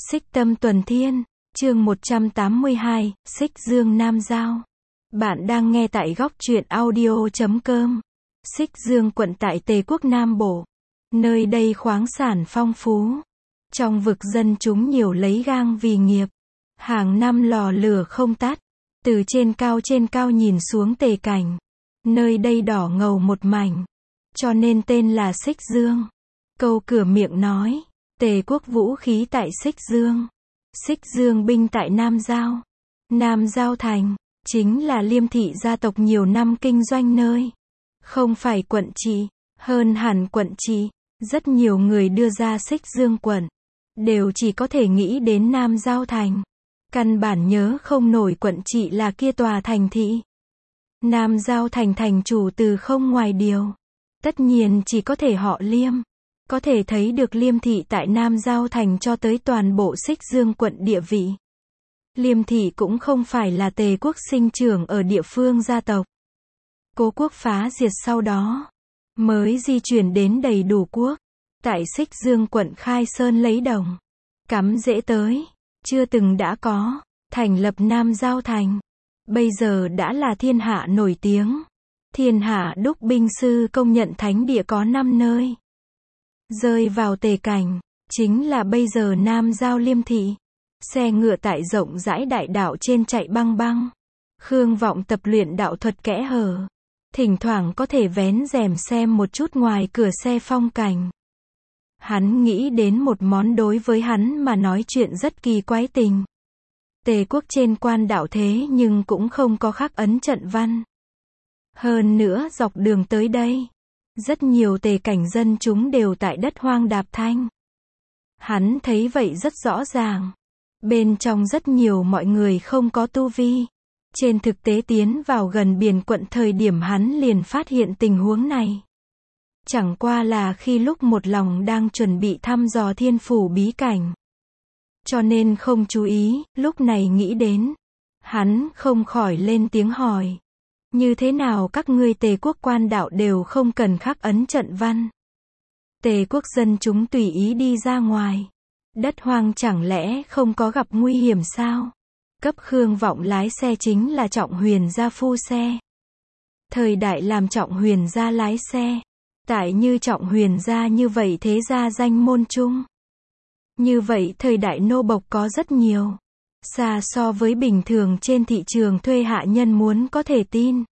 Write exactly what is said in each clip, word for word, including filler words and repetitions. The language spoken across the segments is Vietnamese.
Xích Tâm Tuần Thiên, chương một trăm tám mươi hai, Xích Dương Nam Giao. Bạn đang nghe tại góc truyện audio chấm com. Xích Dương quận tại Tề quốc Nam Bộ. Nơi đây khoáng sản phong phú. Trong vực dân chúng nhiều lấy gang vì nghiệp. Hàng năm lò lửa không tắt. Từ trên cao trên cao nhìn xuống Tề cảnh. Nơi đây đỏ ngầu một mảnh. Cho nên tên là Xích Dương. Câu cửa miệng nói. Tề quốc vũ khí tại Xích Dương. Xích Dương binh tại Nam Giao. Nam Giao thành, chính là Liêm thị gia tộc nhiều năm kinh doanh nơi. Không phải quận trị, hơn hẳn quận trị. Rất nhiều người đưa ra Xích Dương quận. Đều chỉ có thể nghĩ đến Nam Giao thành. Căn bản nhớ không nổi quận trị là kia tòa thành thị. Nam Giao thành thành chủ từ không ngoài điều. Tất nhiên chỉ có thể họ Liêm. Có thể thấy được Liêm thị tại Nam Giao thành cho tới toàn bộ Xích Dương quận địa vị. Liêm thị cũng không phải là Tề quốc sinh trưởng ở địa phương gia tộc. Cố quốc phá diệt sau đó, mới di chuyển đến Đầy Đủ quốc. Tại Xích Dương quận khai sơn lấy đồng. Cắm rễ tới, chưa từng đã có, thành lập Nam Giao thành. Bây giờ đã là thiên hạ nổi tiếng. Thiên hạ đúc binh sư công nhận thánh địa có năm nơi. Rơi vào Tề cảnh, chính là bây giờ Nam Giao Liêm thị. Xe ngựa tại rộng rãi đại đạo trên chạy băng băng. Khương Vọng tập luyện đạo thuật kẽ hở. Thỉnh thoảng có thể vén rèm xem một chút ngoài cửa xe phong cảnh. Hắn nghĩ đến một món đối với hắn mà nói chuyện rất kỳ quái tình. Tề quốc trên quan đạo thế nhưng cũng không có khắc ấn trận văn. Hơn nữa dọc đường tới đây, rất nhiều Tề cảnh dân chúng đều tại đất hoang đạp thanh. Hắn thấy vậy rất rõ ràng. Bên trong rất nhiều mọi người không có tu vi. Trên thực tế tiến vào gần biển quận thời điểm hắn liền phát hiện tình huống này. Chẳng qua là khi lúc một lòng đang chuẩn bị thăm dò thiên phủ bí cảnh. Cho nên không chú ý, lúc này nghĩ đến. Hắn không khỏi lên tiếng hỏi. Như thế nào các ngươi Tề quốc quan đạo đều không cần khắc ấn trận văn? Tề quốc dân chúng tùy ý đi ra ngoài. Đất hoang chẳng lẽ không có gặp nguy hiểm sao? Cấp Khương Vọng lái xe chính là Trọng Huyền gia phu xe. Thời đại làm Trọng Huyền gia lái xe. Tại như Trọng Huyền gia như vậy thế gia danh môn chung. Như vậy thời đại nô bộc có rất nhiều. Xa so với bình thường trên thị trường thuê hạ nhân muốn có thể tin.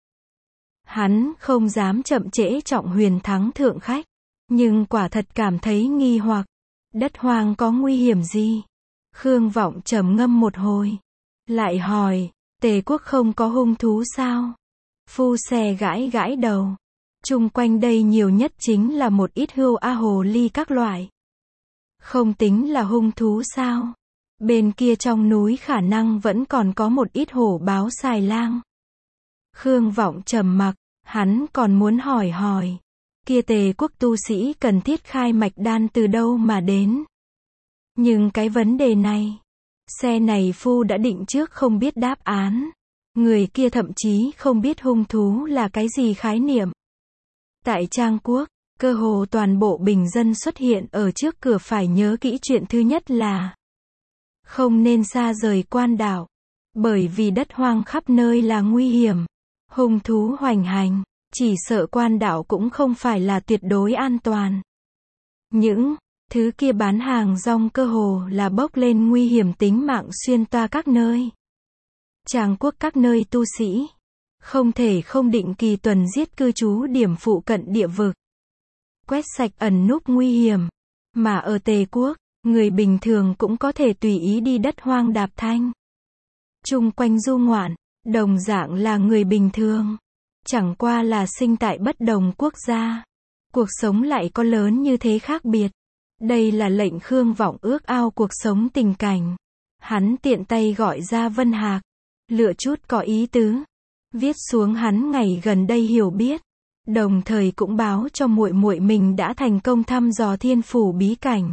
Hắn không dám chậm trễ Trọng Huyền thắng thượng khách. Nhưng quả thật cảm thấy nghi hoặc. Đất hoang có nguy hiểm gì? Khương Vọng trầm ngâm một hồi. Lại hỏi, Tề quốc không có hung thú sao? Phu xe gãi gãi đầu. Chung quanh đây nhiều nhất chính là một ít hươu a hồ ly các loại. Không tính là hung thú sao? Bên kia trong núi khả năng vẫn còn có một ít hổ báo xài lang. Khương Vọng trầm mặc, hắn còn muốn hỏi hỏi. Kia Tề quốc tu sĩ cần thiết khai mạch đan từ đâu mà đến? Nhưng cái vấn đề này, xe này phu đã định trước không biết đáp án. Người kia thậm chí không biết hung thú là cái gì khái niệm. Tại Trang quốc, cơ hồ toàn bộ bình dân xuất hiện ở trước cửa phải nhớ kỹ chuyện thứ nhất là không nên xa rời quan đạo. Bởi vì đất hoang khắp nơi là nguy hiểm. Hung thú hoành hành. Chỉ sợ quan đạo cũng không phải là tuyệt đối an toàn. Những thứ kia bán hàng rong cơ hồ là bốc lên nguy hiểm tính mạng xuyên toa các nơi. Tràng quốc các nơi tu sĩ. Không thể không định kỳ tuần giết cư trú điểm phụ cận địa vực. Quét sạch ẩn núp nguy hiểm. Mà ở Tề quốc, người bình thường cũng có thể tùy ý đi đất hoang đạp thanh. Chung quanh du ngoạn, đồng dạng là người bình thường. Chẳng qua là sinh tại bất đồng quốc gia. Cuộc sống lại có lớn như thế khác biệt. Đây là lệnh Khương Vọng ước ao cuộc sống tình cảnh. Hắn tiện tay gọi ra Vân Hạc. Lựa chút có ý tứ. Viết xuống hắn ngày gần đây hiểu biết. Đồng thời cũng báo cho muội muội mình đã thành công thăm dò thiên phủ bí cảnh.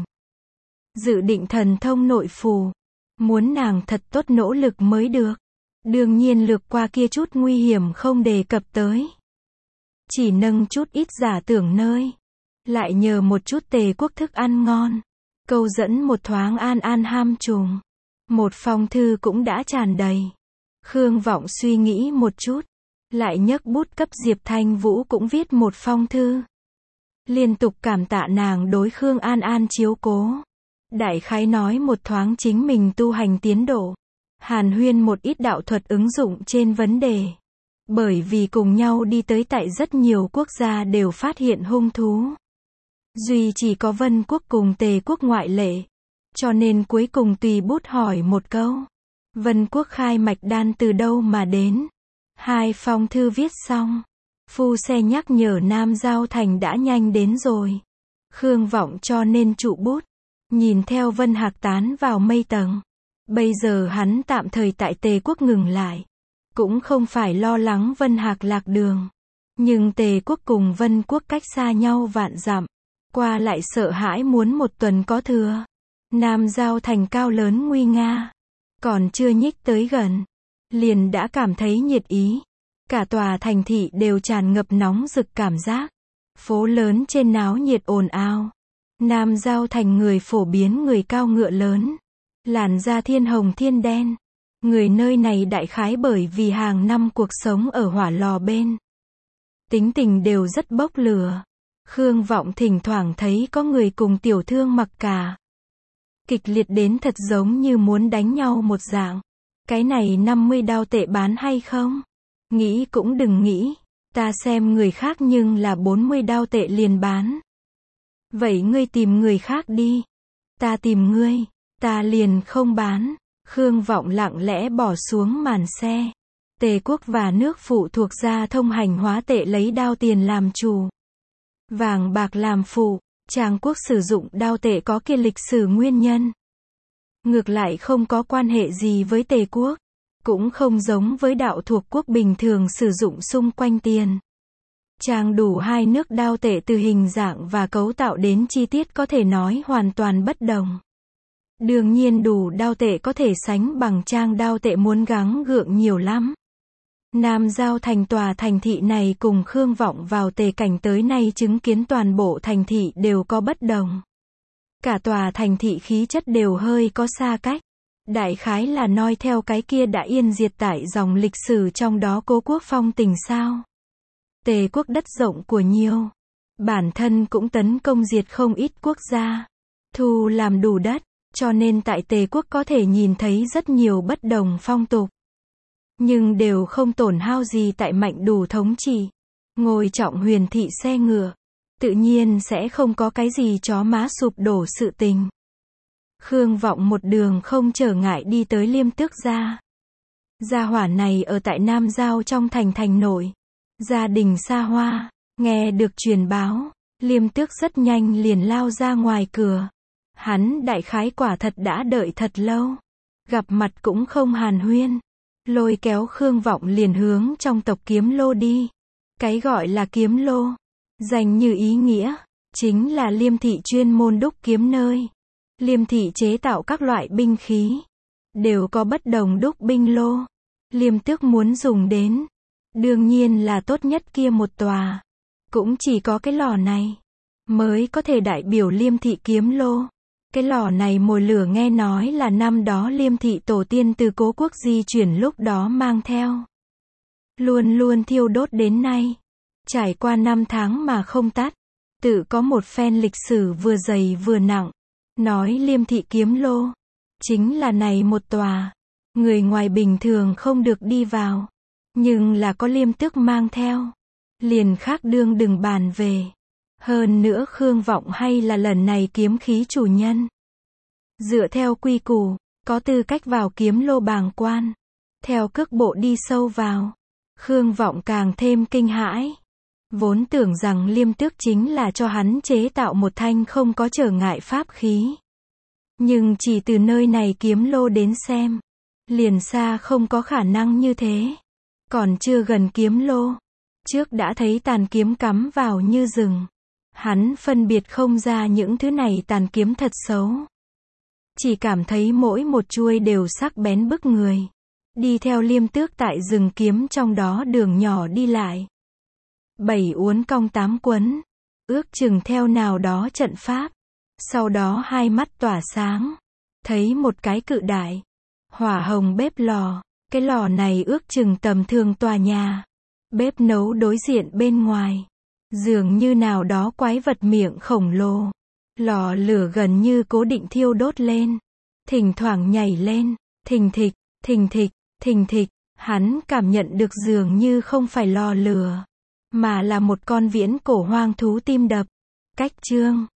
Dự định thần thông nội phù. Muốn nàng thật tốt nỗ lực mới được. Đương nhiên lược qua kia chút nguy hiểm không đề cập tới. Chỉ nâng chút ít giả tưởng nơi. Lại nhờ một chút Tề quốc thức ăn ngon. câu dẫn một thoáng an an ham trùng. Một phong thư cũng đã tràn đầy. Khương Vọng suy nghĩ một chút, lại nhấc bút cấp Diệp Thanh Vũ cũng viết một phong thư. Liên tục cảm tạ nàng đối Khương An An chiếu cố. Đại khái nói một thoáng chính mình tu hành tiến độ. Hàn huyên một ít đạo thuật ứng dụng trên vấn đề. Bởi vì cùng nhau đi tới tại rất nhiều quốc gia đều phát hiện hung thú. Duy chỉ có Vân quốc cùng Tề quốc ngoại lệ. Cho nên cuối cùng tùy bút hỏi một câu. Vân quốc khai mạch đan từ đâu mà đến? Hai phong thư viết xong. Phu xe nhắc nhở Nam Giao Thành đã nhanh đến rồi. Khương Vọng cho nên trụ bút. Nhìn theo Vân Hạc tán vào mây tầng. Bây giờ hắn tạm thời tại Tề quốc ngừng lại. Cũng không phải lo lắng Vân Hạc lạc đường. Nhưng Tề quốc cùng Vân quốc cách xa nhau vạn dặm. Qua lại sợ hãi muốn một tuần có thừa. Nam Giao Thành cao lớn nguy nga. Còn chưa nhích tới gần. Liền đã cảm thấy nhiệt ý. Cả tòa thành thị đều tràn ngập nóng rực cảm giác. Phố lớn trên náo nhiệt ồn ào. Nam Giao Thành người phổ biến người cao ngựa lớn. Làn da thiên hồng thiên đen. Người nơi này đại khái bởi vì hàng năm cuộc sống ở hỏa lò bên. Tính tình đều rất bốc lửa. Khương Vọng thỉnh thoảng thấy có người cùng tiểu thương mặc cả. Kịch liệt đến thật giống như muốn đánh nhau một dạng. Cái này năm mươi đao tệ bán hay không? Nghĩ cũng đừng nghĩ. Ta xem người khác nhưng là bốn mươi đao tệ liền bán. Vậy ngươi tìm người khác đi. Ta tìm ngươi. Ta liền không bán. Khương Vọng lặng lẽ bỏ xuống màn xe. Tề quốc và nước phụ thuộc gia thông hành hóa tệ lấy đao tiền làm chủ. Vàng bạc làm phụ. Tràng quốc sử dụng đao tệ có kia lịch sử nguyên nhân. Ngược lại không có quan hệ gì với Tề quốc. Cũng không giống với đạo thuộc quốc bình thường sử dụng xung quanh tiền. Tràng đủ hai nước đao tệ từ hình dạng và cấu tạo đến chi tiết có thể nói hoàn toàn bất đồng. Đương nhiên đủ đao tệ có thể sánh bằng trang đao tệ muốn gắng gượng nhiều lắm. Nam Giao Thành tòa thành thị này cùng Khương Vọng vào Tề cảnh tới nay chứng kiến toàn bộ thành thị đều có bất đồng. Cả tòa thành thị khí chất đều hơi có xa cách. Đại khái là noi theo cái kia đã yên diệt tại dòng lịch sử trong đó Cố quốc phong tình sao. Tề quốc đất rộng của nhiều. Bản thân cũng tấn công diệt không ít quốc gia. Thu làm đủ đất. Cho nên tại Tề quốc có thể nhìn thấy rất nhiều bất đồng phong tục. Nhưng đều không tổn hao gì tại mạnh đủ thống trị. Ngồi trọng huyền thị xe ngựa. Tự nhiên sẽ không có cái gì chó má sụp đổ sự tình. Khương Vọng một đường không trở ngại đi tới Liêm Tước gia. Gia hỏa này ở tại Nam Giao trong thành thành nội. Gia đình xa hoa. Nghe được truyền báo. Liêm Tước rất nhanh liền lao ra ngoài cửa. Hắn đại khái quả thật đã đợi thật lâu. Gặp mặt cũng không hàn huyên. Lôi kéo Khương Vọng liền hướng trong tộc Kiếm Lô đi. Cái gọi là Kiếm Lô. Danh như ý nghĩa. Chính là Liêm thị chuyên môn đúc kiếm nơi. Liêm thị chế tạo các loại binh khí. Đều có bất đồng đúc binh lô. Liêm Tước muốn dùng đến. Đương nhiên là tốt nhất kia một tòa. Cũng chỉ có cái lò này. Mới có thể đại biểu Liêm thị kiếm lô. Cái lò này mồi lửa nghe nói là năm đó Liêm thị tổ tiên từ Cố quốc di chuyển lúc đó mang theo. Luôn luôn thiêu đốt đến nay. Trải qua năm tháng mà không tắt. Tự có một phen lịch sử vừa dày vừa nặng. Nói Liêm thị kiếm lô. Chính là này một tòa. Người ngoài bình thường không được đi vào. Nhưng là có Liêm Tước mang theo. Liền khác đương đừng bàn về. Hơn nữa Khương Vọng hay là lần này kiếm khí chủ nhân. Dựa theo quy củ, có tư cách vào kiếm lô bàng quan. Theo cước bộ đi sâu vào. Khương Vọng càng thêm kinh hãi. Vốn tưởng rằng Liêm Tước chính là cho hắn chế tạo một thanh không có trở ngại pháp khí. Nhưng chỉ từ nơi này kiếm lô đến xem. Liền xa không có khả năng như thế. Còn chưa gần kiếm lô. Trước đã thấy tàn kiếm cắm vào như rừng. Hắn phân biệt không ra những thứ này tàn kiếm thật xấu. Chỉ cảm thấy mỗi một chuôi đều sắc bén bức người. Đi theo Liêm Tước tại rừng kiếm trong đó đường nhỏ đi lại. Bảy uốn cong tám quấn. Ước chừng theo nào đó trận pháp. Sau đó hai mắt tỏa sáng. Thấy một cái cự đại hỏa hồng bếp lò. Cái lò này ước chừng tầm thường tòa nhà. Bếp nấu đối diện bên ngoài. Dường như nào đó quái vật miệng khổng lồ. Lò lửa gần như cố định thiêu đốt lên. Thỉnh thoảng nhảy lên. Thình thịch, thình thịch, thình thịch. Hắn cảm nhận được dường như không phải lò lửa, mà là một con viễn cổ hoang thú tim đập. Cách chương